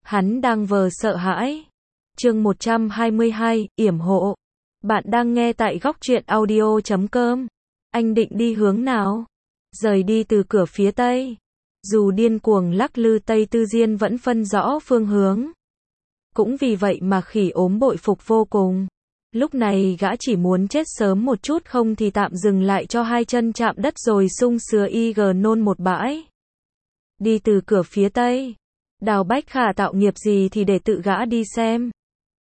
Hắn đang vờ sợ hãi. Chương 122, yểm hộ. Bạn đang nghe tại góc truyện audio.com. Anh định đi hướng nào? Rời đi từ cửa phía tây. Dù điên cuồng lắc lư, Tây Tư Diên vẫn phân rõ phương hướng. Cũng vì vậy mà Khỉ Ốm bội phục vô cùng. Lúc này gã chỉ muốn chết sớm một chút, không thì tạm dừng lại cho hai chân chạm đất rồi sung sướng nôn một bãi. Đi từ cửa phía tây. Đào Bách Khả tạo nghiệp gì thì để tự gã đi xem.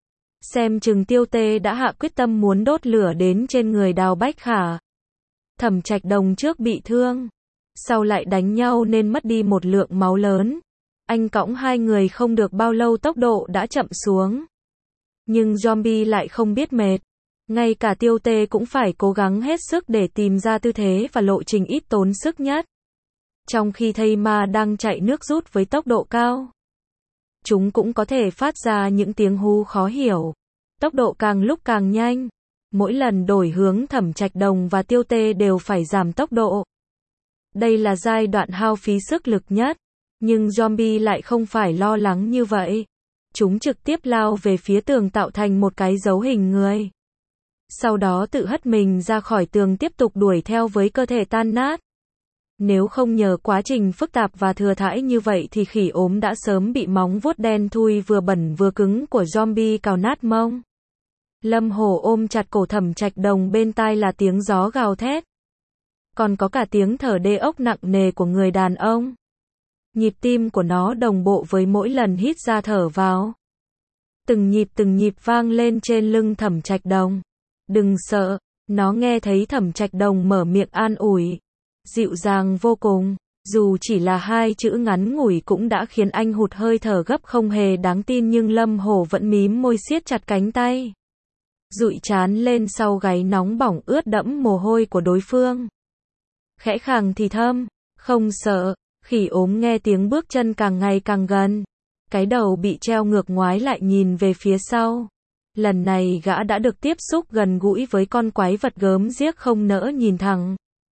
Xem chừng Tiêu Tê đã hạ quyết tâm muốn đốt lửa đến trên người Đào Bách Khả. Thẩm Trạch Đồng trước bị thương, sau lại đánh nhau nên mất đi một lượng máu lớn. Anh cõng hai người không được bao lâu tốc độ đã chậm xuống. Nhưng zombie lại không biết mệt. Ngay cả Tiêu Tê cũng phải cố gắng hết sức để tìm ra tư thế và lộ trình ít tốn sức nhất. Trong khi thây ma đang chạy nước rút với tốc độ cao, chúng cũng có thể phát ra những tiếng hú khó hiểu. Tốc độ càng lúc càng nhanh. Mỗi lần đổi hướng, Thẩm Trạch Đồng và Tiêu Tê đều phải giảm tốc độ. Đây là giai đoạn hao phí sức lực nhất. Nhưng zombie lại không phải lo lắng như vậy. Chúng trực tiếp lao về phía tường tạo thành một cái dấu hình người. Sau đó tự hất mình ra khỏi tường tiếp tục đuổi theo với cơ thể tan nát. Nếu không nhờ quá trình phức tạp và thừa thãi như vậy thì Khỉ Ốm đã sớm bị móng vuốt đen thui vừa bẩn vừa cứng của zombie cào nát mông. Lâm Hổ ôm chặt cổ Thẩm Trạch Đồng, bên tai là tiếng gió gào thét. Còn có cả tiếng thở đê ốc nặng nề của người đàn ông. Nhịp tim của nó đồng bộ với mỗi lần hít ra thở vào. Từng nhịp vang lên trên lưng Thẩm Trạch Đồng. Đừng sợ, nó nghe thấy Thẩm Trạch Đồng mở miệng an ủi. Dịu dàng vô cùng, dù chỉ là hai chữ ngắn ngủi cũng đã khiến anh hụt hơi thở gấp không hề đáng tin, nhưng Lâm Hổ vẫn mím môi siết chặt cánh tay. Dụi trán lên sau gáy nóng bỏng ướt đẫm mồ hôi của đối phương. Khẽ khàng thì thầm, không sợ. Khỉ Ốm nghe tiếng bước chân càng ngày càng gần. Cái đầu bị treo ngược ngoái lại nhìn về phía sau. Lần này gã đã được tiếp xúc gần gũi với con quái vật gớm ghiếc không nỡ nhìn thẳng.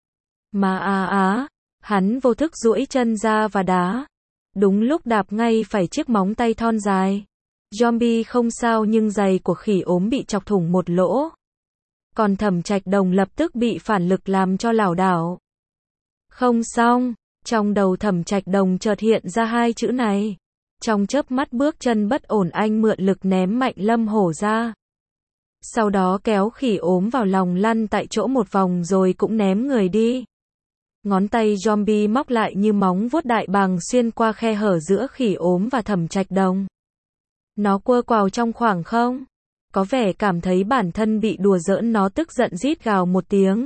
Mà hắn vô thức duỗi chân ra và đá. Đúng lúc đạp ngay phải chiếc móng tay thon dài. Zombie không sao nhưng giày của Khỉ Ốm bị chọc thủng một lỗ. Còn Thẩm Trạch Đồng lập tức bị phản lực làm cho lảo đảo. Không xong. Trong đầu Thẩm Trạch Đồng chợt hiện ra hai chữ này. Trong chớp mắt bước chân bất ổn, anh mượn lực ném mạnh Lâm Hổ ra. Sau đó kéo Khỉ Ốm vào lòng lăn tại chỗ một vòng rồi cũng ném người đi. Ngón tay zombie móc lại như móng vuốt đại bàng xuyên qua khe hở giữa Khỉ Ốm và Thẩm Trạch Đồng. Nó quơ quào trong khoảng không. Có vẻ cảm thấy bản thân bị đùa giỡn, nó tức giận rít gào một tiếng.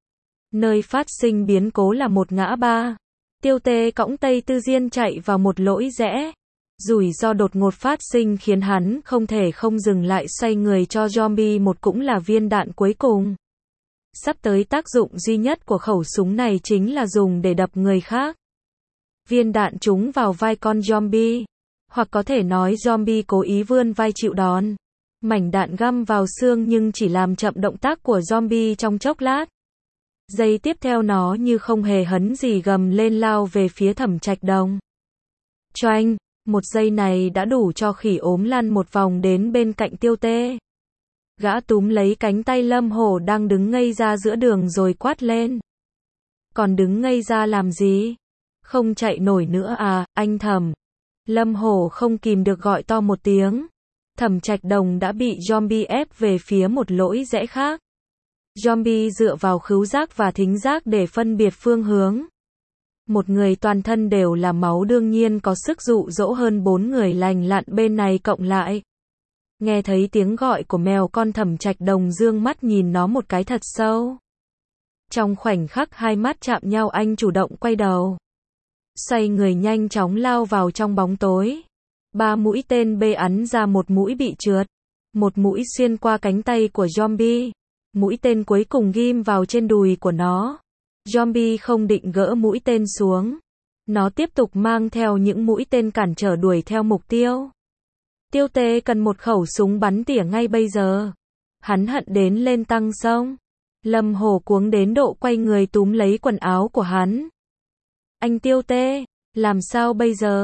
Nơi phát sinh biến cố là một ngã ba. Tiêu Tê cõng Tây Tư Diên chạy vào một lỗi rẽ. Rủi ro đột ngột phát sinh khiến hắn không thể không dừng lại xoay người cho zombie một cũng là viên đạn cuối cùng. Sắp tới tác dụng duy nhất của khẩu súng này chính là dùng để đập người khác. Viên đạn trúng vào vai con zombie. Hoặc có thể nói zombie cố ý vươn vai chịu đòn. Mảnh đạn găm vào xương nhưng chỉ làm chậm động tác của zombie trong chốc lát. Giây tiếp theo nó như không hề hấn gì gầm lên lao về phía Thẩm Trạch Đồng. Choanh, một giây này đã đủ cho Khỉ Ốm lăn một vòng đến bên cạnh Tiêu Tê. Gã túm lấy cánh tay Lâm Hổ đang đứng ngây ra giữa đường rồi quát lên. Còn đứng ngây ra làm gì? Không chạy nổi nữa à, anh Thẩm? Lâm Hổ không kìm được gọi to một tiếng. Thẩm Trạch Đồng đã bị zombie ép về phía một lỗi rẽ khác. Zombie dựa vào khứu giác và thính giác để phân biệt phương hướng. Một người toàn thân đều là máu đương nhiên có sức dụ dỗ hơn 4 người lành lặn bên này cộng lại. Nghe thấy tiếng gọi của mèo con, Thẩm Trạch Đồng dương mắt nhìn nó một cái thật sâu. Trong khoảnh khắc hai mắt chạm nhau, anh chủ động quay đầu. Xoay người nhanh chóng lao vào trong bóng tối. 3 mũi tên bê ắn ra, một mũi bị trượt. Một mũi xuyên qua cánh tay của zombie. Mũi tên cuối cùng ghim vào trên đùi của nó. Zombie không định gỡ mũi tên xuống. Nó tiếp tục mang theo những mũi tên cản trở đuổi theo mục tiêu. Tiêu Tê cần một khẩu súng bắn tỉa ngay bây giờ. Hắn hận đến lên tăng sông. Lâm Hổ cuống đến độ quay người túm lấy quần áo của hắn. Anh Tiêu Tê, làm sao bây giờ?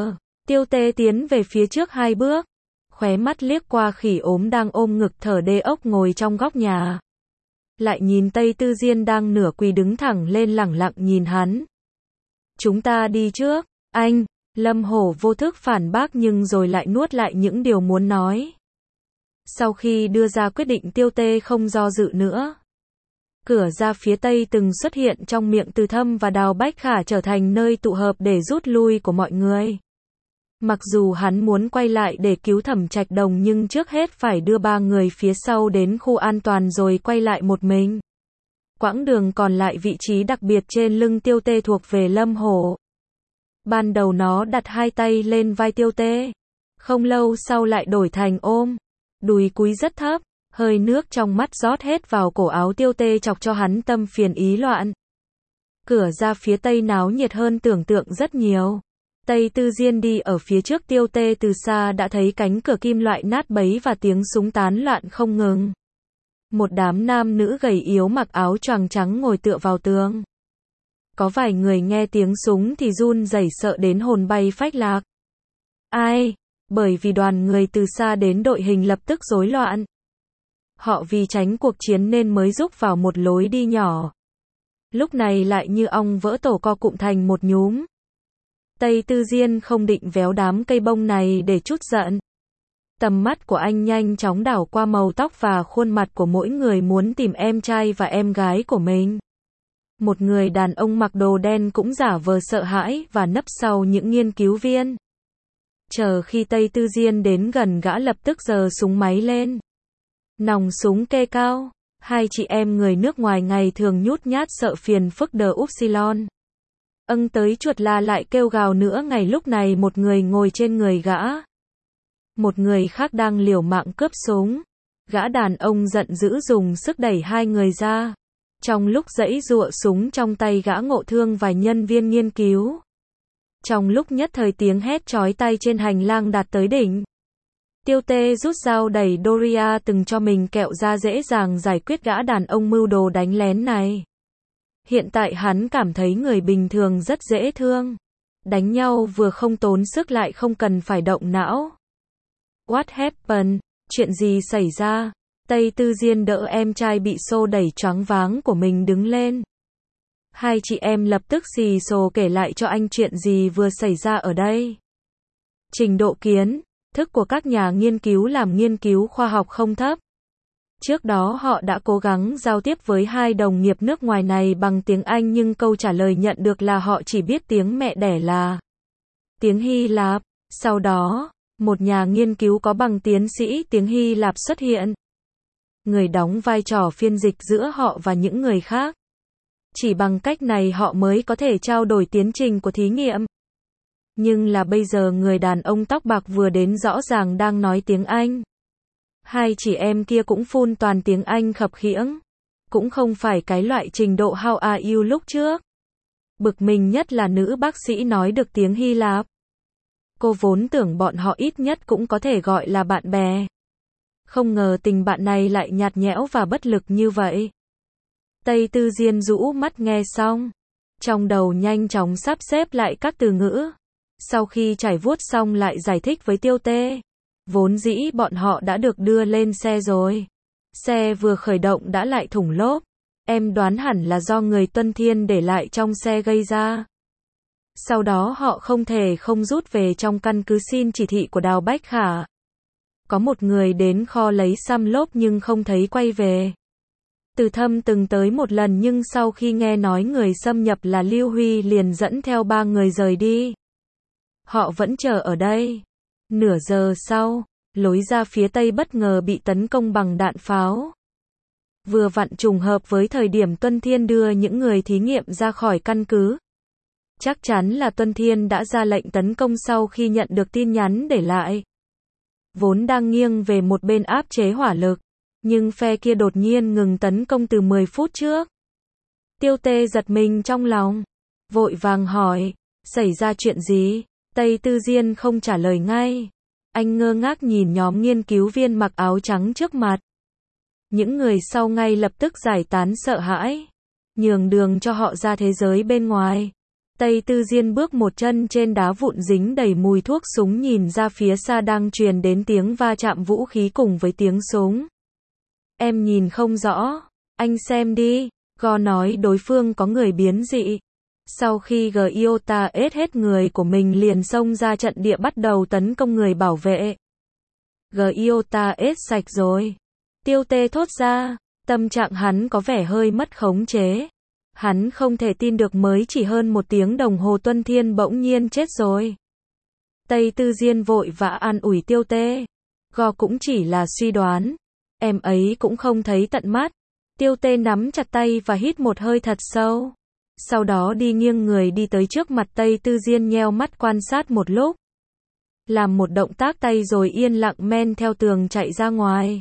Tiêu Tê tiến về phía trước 2 bước, khóe mắt liếc qua khỉ ốm đang ôm ngực thở đê ốc ngồi trong góc nhà. Lại nhìn Tây Tư Diên đang nửa quỳ đứng thẳng lên lẳng lặng nhìn hắn. Chúng ta đi trước, anh, Lâm Hổ vô thức phản bác nhưng rồi lại nuốt lại những điều muốn nói. Sau khi đưa ra quyết định Tiêu Tê không do dự nữa. Cửa ra phía tây từng xuất hiện trong miệng Từ Thâm và Đào Bách Khả trở thành nơi tụ hợp để rút lui của mọi người. Mặc dù hắn muốn quay lại để cứu Thẩm Trạch Đồng nhưng trước hết phải đưa 3 người phía sau đến khu an toàn rồi quay lại một mình. Quãng đường còn lại vị trí đặc biệt trên lưng Tiêu Tê thuộc về Lâm Hổ. Ban đầu nó đặt 2 tay lên vai Tiêu Tê. Không lâu sau lại đổi thành ôm. Đùi cúi rất thấp. Hơi nước trong mắt rót hết vào cổ áo Tiêu Tê chọc cho hắn tâm phiền ý loạn. Cửa ra phía tây náo nhiệt hơn tưởng tượng rất nhiều. Tây Tư Diên đi ở phía trước Tiêu Tê từ xa đã thấy cánh cửa kim loại nát bấy và tiếng súng tán loạn không ngừng. Một đám nam nữ gầy yếu mặc áo choàng trắng ngồi tựa vào tường. Có vài người nghe tiếng súng thì run rẩy sợ đến hồn bay phách lạc. Ai? Bởi vì đoàn người từ xa đến đội hình lập tức rối loạn. Họ vì tránh cuộc chiến nên mới rúc vào một lối đi nhỏ. Lúc này lại như ong vỡ tổ co cụm thành một nhúm. Tây Tư Diên không định véo đám cây bông này để trút giận. Tầm mắt của anh nhanh chóng đảo qua màu tóc và khuôn mặt của mỗi người muốn tìm em trai và em gái của mình. Một người đàn ông mặc đồ đen cũng giả vờ sợ hãi và nấp sau những nghiên cứu viên. Chờ khi Tây Tư Diên đến gần gã lập tức giơ súng máy lên. Nòng súng kê cao. 2 chị em người nước ngoài ngày thường nhút nhát sợ phiền phức đờ upsilon. Tới chuột la lại kêu gào nữa ngày lúc này một người ngồi trên người gã. Một người khác đang liều mạng cướp súng. Gã đàn ông giận dữ dùng sức đẩy 2 người ra. Trong lúc giãy giụa súng trong tay gã ngộ thương vài nhân viên nghiên cứu. Trong lúc nhất thời tiếng hét chói tai trên hành lang đạt tới đỉnh. Tiêu Tê rút dao đẩy Doria từng cho mình kẹo ra dễ dàng giải quyết gã đàn ông mưu đồ đánh lén này. Hiện tại hắn cảm thấy người bình thường rất dễ thương. Đánh nhau vừa không tốn sức lại không cần phải động não. What happened? Chuyện gì xảy ra? Tây Tư Diên đỡ em trai bị xô đẩy choáng váng của mình đứng lên. 2 chị em lập tức xì xồ kể lại cho anh chuyện gì vừa xảy ra ở đây. Trình độ kiến thức của các nhà nghiên cứu làm nghiên cứu khoa học không thấp. Trước đó họ đã cố gắng giao tiếp với 2 đồng nghiệp nước ngoài này bằng tiếng Anh nhưng câu trả lời nhận được là họ chỉ biết tiếng mẹ đẻ là tiếng Hy Lạp. Sau đó, một nhà nghiên cứu có bằng tiến sĩ tiếng Hy Lạp xuất hiện. Người đóng vai trò phiên dịch giữa họ và những người khác. Chỉ bằng cách này họ mới có thể trao đổi tiến trình của thí nghiệm. Nhưng là bây giờ người đàn ông tóc bạc vừa đến rõ ràng đang nói tiếng Anh. 2 chị em kia cũng phun toàn tiếng Anh khập khiễng. Cũng không phải cái loại trình độ how are you lúc trước. Bực mình nhất là nữ bác sĩ nói được tiếng Hy Lạp. Cô vốn tưởng bọn họ ít nhất cũng có thể gọi là bạn bè. Không ngờ tình bạn này lại nhạt nhẽo và bất lực như vậy. Tây Tư Diên rũ mắt nghe xong. Trong đầu nhanh chóng sắp xếp lại các từ ngữ. Sau khi trải vuốt xong lại giải thích với Tiêu Tê. Vốn dĩ bọn họ đã được đưa lên xe rồi. Xe vừa khởi động đã lại thủng lốp. Em đoán hẳn là do người Tuân Thiên để lại trong xe gây ra. Sau đó họ không thể không rút về trong căn cứ xin chỉ thị của Đào Bách Khả. Có một người đến kho lấy xăm lốp nhưng không thấy quay về. Từ Thâm từng tới một lần nhưng sau khi nghe nói người xâm nhập là Lưu Huy liền dẫn theo 3 người rời đi. Họ vẫn chờ ở đây. Nửa giờ sau, lối ra phía tây bất ngờ bị tấn công bằng đạn pháo. Vừa vặn trùng hợp với thời điểm Tuân Thiên đưa những người thí nghiệm ra khỏi căn cứ. Chắc chắn là Tuân Thiên đã ra lệnh tấn công sau khi nhận được tin nhắn để lại. Vốn đang nghiêng về một bên áp chế hỏa lực, nhưng phe kia đột nhiên ngừng tấn công từ 10 phút trước. Tiêu Tê giật mình trong lòng, vội vàng hỏi, xảy ra chuyện gì? Tây Tư Diên không trả lời ngay. Anh ngơ ngác nhìn nhóm nghiên cứu viên mặc áo trắng trước mặt. Những người sau ngay lập tức giải tán sợ hãi, nhường đường cho họ ra thế giới bên ngoài. Tây Tư Diên bước một chân trên đá vụn dính đầy mùi thuốc súng nhìn ra phía xa đang truyền đến tiếng va chạm vũ khí cùng với tiếng súng. Em nhìn không rõ, anh xem đi, Go nói đối phương có người biến dị. Sau khi Giota hết người của mình liền xông ra trận địa bắt đầu tấn công người bảo vệ. Giota sạch rồi. Tiêu Tê thốt ra, tâm trạng hắn có vẻ hơi mất khống chế. Hắn không thể tin được mới chỉ hơn 1 tiếng đồng hồ Tuân Thiên bỗng nhiên chết rồi. Tây Tư Diên vội vã an ủi Tiêu Tê. Go cũng chỉ là suy đoán. Em ấy cũng không thấy tận mắt. Tiêu Tê nắm chặt tay và hít một hơi thật sâu. Sau đó đi nghiêng người đi tới trước mặt Tây Tư Diên nheo mắt quan sát một lúc. Làm một động tác tay rồi yên lặng men theo tường chạy ra ngoài.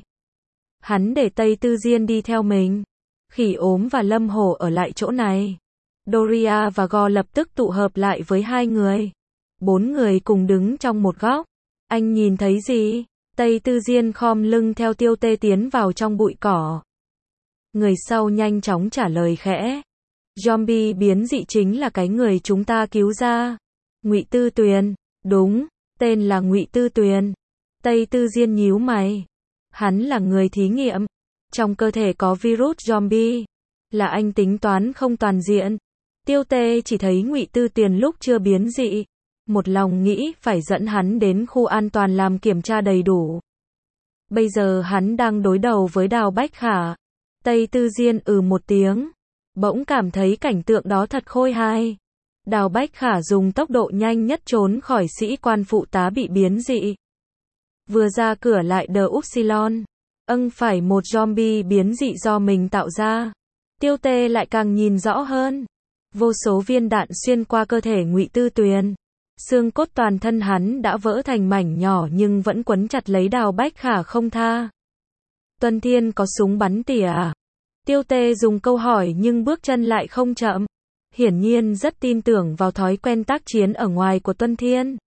Hắn để Tây Tư Diên đi theo mình. Khỉ ốm và Lâm Hổ ở lại chỗ này. Doria và Go lập tức tụ hợp lại với 2 người. 4 người cùng đứng trong một góc. Anh nhìn thấy gì? Tây Tư Diên khom lưng theo Tiêu Tê tiến vào trong bụi cỏ. Người sau nhanh chóng trả lời khẽ. Zombie biến dị chính là cái người chúng ta cứu ra. Ngụy Tư Tuyền. Đúng, tên là Ngụy Tư Tuyền. Tây Tư Diên nhíu mày. Hắn là người thí nghiệm. Trong cơ thể có virus zombie. Là anh tính toán không toàn diện. Tiêu Tê chỉ thấy Ngụy Tư Tuyền lúc chưa biến dị. Một lòng nghĩ phải dẫn hắn đến khu an toàn làm kiểm tra đầy đủ. Bây giờ hắn đang đối đầu với Đào Bách Khả. Tây Tư Diên một tiếng. Bỗng cảm thấy cảnh tượng đó thật khôi hài. Đào Bách Khả dùng tốc độ nhanh nhất trốn khỏi sĩ quan phụ tá bị biến dị. Vừa ra cửa lại đờ Upsilon. Phải một zombie biến dị do mình tạo ra. Tiêu Tê lại càng nhìn rõ hơn. Vô số viên đạn xuyên qua cơ thể Ngụy Tư Tuyền. Xương cốt toàn thân hắn đã vỡ thành mảnh nhỏ nhưng vẫn quấn chặt lấy Đào Bách Khả không tha. Tuân Thiên có súng bắn tỉa à? Tiêu Tê dùng câu hỏi nhưng bước chân lại không chậm. Hiển nhiên rất tin tưởng vào thói quen tác chiến ở ngoài của Tuân Thiên.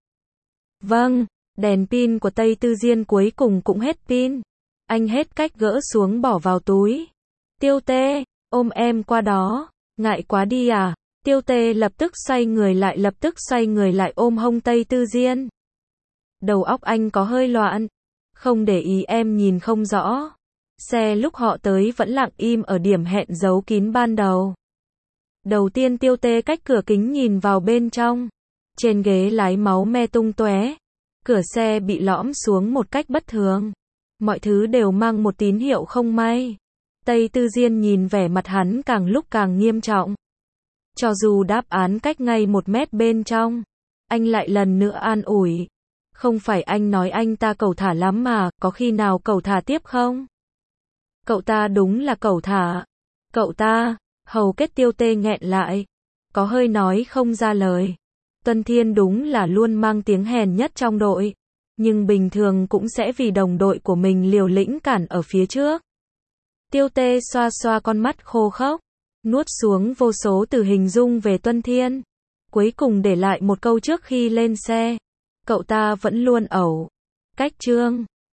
Vâng, đèn pin của Tây Tư Diên cuối cùng cũng hết pin. Anh hết cách gỡ xuống bỏ vào túi. Tiêu Tê, ôm em qua đó. Ngại quá đi à? Tiêu Tê lập tức xoay người lại ôm hông Tây Tư Diên. Đầu óc anh có hơi loạn. Không để ý em nhìn không rõ. Xe lúc họ tới vẫn lặng im ở điểm hẹn giấu kín ban đầu. Đầu tiên Tiêu Tê cách cửa kính nhìn vào bên trong. Trên ghế lái máu me tung tóe. Cửa xe bị lõm xuống một cách bất thường. Mọi thứ đều mang một tín hiệu không may. Tây Tư Diên nhìn vẻ mặt hắn càng lúc càng nghiêm trọng. Cho dù đáp án cách ngay 1 mét bên trong, anh lại lần nữa an ủi. Không phải anh nói anh ta cẩu thả lắm mà, có khi nào cẩu thả tiếp không? Cậu ta đúng là cẩu thả. Cậu ta, hầu kết Tiêu Tê nghẹn lại. Có hơi nói không ra lời. Tuân Thiên đúng là luôn mang tiếng hèn nhất trong đội. Nhưng bình thường cũng sẽ vì đồng đội của mình liều lĩnh cản ở phía trước. Tiêu Tê xoa xoa con mắt khô khốc. Nuốt xuống vô số từ hình dung về Tuân Thiên. Cuối cùng để lại một câu trước khi lên xe. Cậu ta vẫn luôn ẩu. Cách chương